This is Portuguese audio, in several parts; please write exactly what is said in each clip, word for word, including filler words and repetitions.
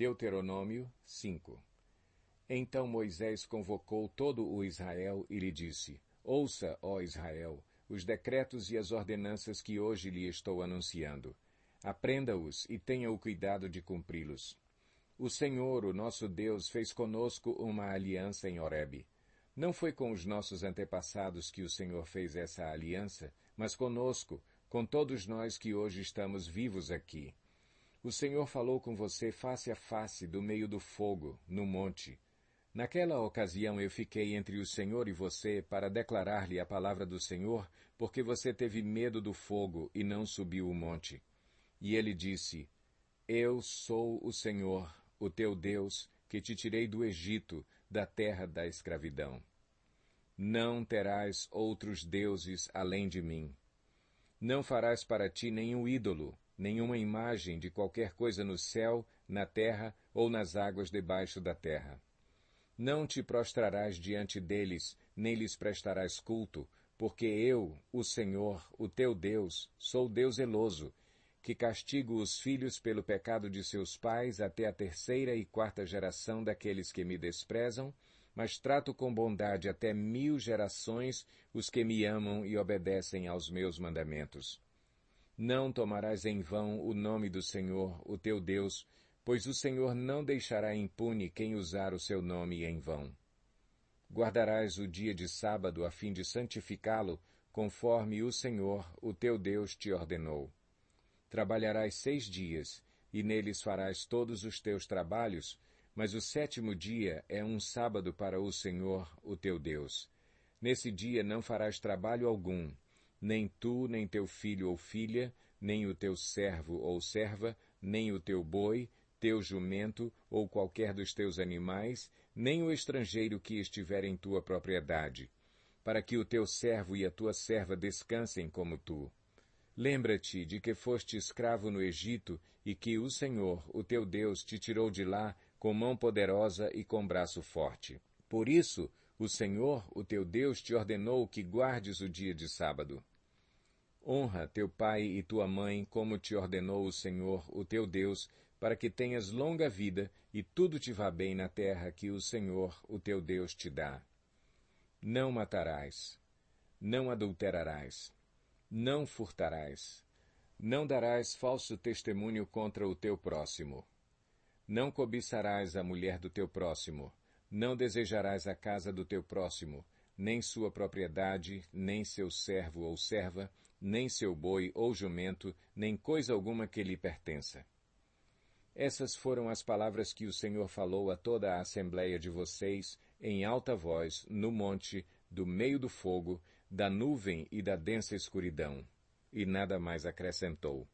Deuteronômio cinco. Então Moisés convocou todo o Israel e lhe disse: Ouça, ó Israel, os decretos e as ordenanças que hoje lhe estou anunciando. Aprenda-os e tenha o cuidado de cumpri-los. O Senhor, o nosso Deus, fez conosco uma aliança em Horebe. Não foi com os nossos antepassados que o Senhor fez essa aliança, mas conosco, com todos nós que hoje estamos vivos aqui. O Senhor falou com você face a face do meio do fogo, no monte. Naquela ocasião eu fiquei entre o Senhor e você para declarar-lhe a palavra do Senhor, porque você teve medo do fogo e não subiu o monte. E ele disse: Eu sou o Senhor, o teu Deus, que te tirei do Egito, da terra da escravidão. Não terás outros deuses além de mim. Não farás para ti nenhum ídolo, nenhuma imagem de qualquer coisa no céu, na terra ou nas águas debaixo da terra. Não te prostrarás diante deles, nem lhes prestarás culto, porque eu, o Senhor, o teu Deus, sou Deus zeloso, que castigo os filhos pelo pecado de seus pais até a terceira e quarta geração daqueles que me desprezam, mas trato com bondade até mil gerações os que me amam e obedecem aos meus mandamentos. Não tomarás em vão o nome do Senhor, o teu Deus, pois o Senhor não deixará impune quem usar o seu nome em vão. Guardarás o dia de sábado a fim de santificá-lo, conforme o Senhor, o teu Deus, te ordenou. Trabalharás seis dias, e neles farás todos os teus trabalhos, mas o sétimo dia é um sábado para o Senhor, o teu Deus. Nesse dia não farás trabalho algum, nem tu, nem teu filho ou filha, nem o teu servo ou serva, nem o teu boi, teu jumento ou qualquer dos teus animais, nem o estrangeiro que estiver em tua propriedade, para que o teu servo e a tua serva descansem como tu. Lembra-te de que foste escravo no Egito e que o Senhor, o teu Deus, te tirou de lá com mão poderosa e com braço forte. Por isso, o Senhor, o teu Deus, te ordenou que guardes o dia de sábado. Honra teu pai e tua mãe, como te ordenou o Senhor, o teu Deus, para que tenhas longa vida e tudo te vá bem na terra que o Senhor, o teu Deus, te dá. Não matarás. Não adulterarás. Não furtarás. Não darás falso testemunho contra o teu próximo. Não cobiçarás a mulher do teu próximo. Não desejarás a casa do teu próximo, nem sua propriedade, nem seu servo ou serva, nem seu boi ou jumento, nem coisa alguma que lhe pertença. Essas foram as palavras que o Senhor falou a toda a assembleia de vocês, em alta voz, no monte, do meio do fogo, da nuvem e da densa escuridão. E nada mais acrescentou.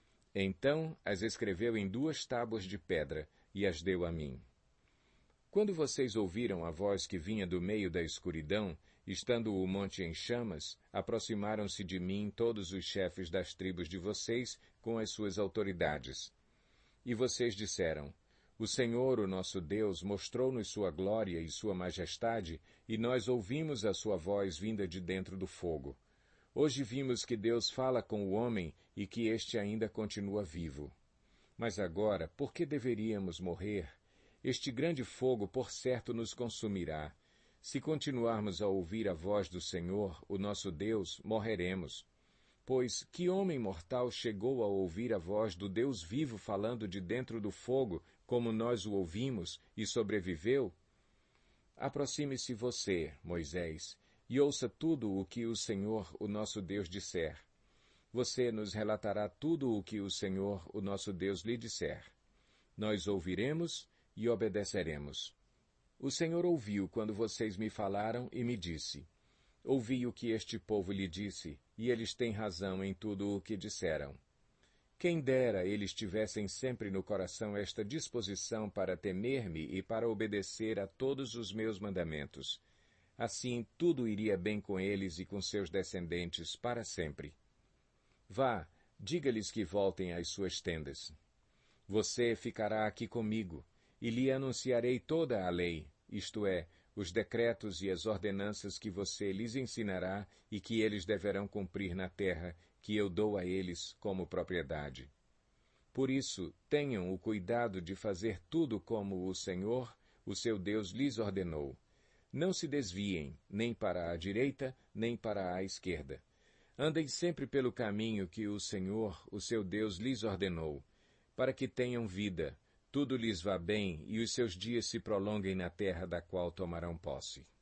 Então as escreveu em duas tábuas de pedra e as deu a mim. Quando vocês ouviram a voz que vinha do meio da escuridão, estando o monte em chamas, aproximaram-se de mim todos os chefes das tribos de vocês com as suas autoridades. E vocês disseram: O Senhor, o nosso Deus, mostrou-nos sua glória e sua majestade, e nós ouvimos a sua voz vinda de dentro do fogo. Hoje vimos que Deus fala com o homem e que este ainda continua vivo. Mas agora, por que deveríamos morrer? Este grande fogo, por certo, nos consumirá. Se continuarmos a ouvir a voz do Senhor, o nosso Deus, morreremos. Pois que homem mortal chegou a ouvir a voz do Deus vivo falando de dentro do fogo, como nós o ouvimos, e sobreviveu? Aproxime-se você, Moisés, e ouça tudo o que o Senhor, o nosso Deus, disser. Você nos relatará tudo o que o Senhor, o nosso Deus, lhe disser. Nós ouviremos e obedeceremos. O Senhor ouviu quando vocês me falaram e me disse: Ouvi o que este povo lhe disse, e eles têm razão em tudo o que disseram. Quem dera eles tivessem sempre no coração esta disposição para temer-me e para obedecer a todos os meus mandamentos. Assim tudo iria bem com eles e com seus descendentes para sempre. Vá, diga-lhes que voltem às suas tendas. Você ficará aqui comigo, e lhe anunciarei toda a lei, isto é, os decretos e as ordenanças que você lhes ensinará e que eles deverão cumprir na terra, que eu dou a eles como propriedade. Por isso, tenham o cuidado de fazer tudo como o Senhor, o seu Deus, lhes ordenou. Não se desviem, nem para a direita, nem para a esquerda. Andem sempre pelo caminho que o Senhor, o seu Deus, lhes ordenou, para que tenham vida, tudo lhes vá bem e os seus dias se prolonguem na terra da qual tomarão posse.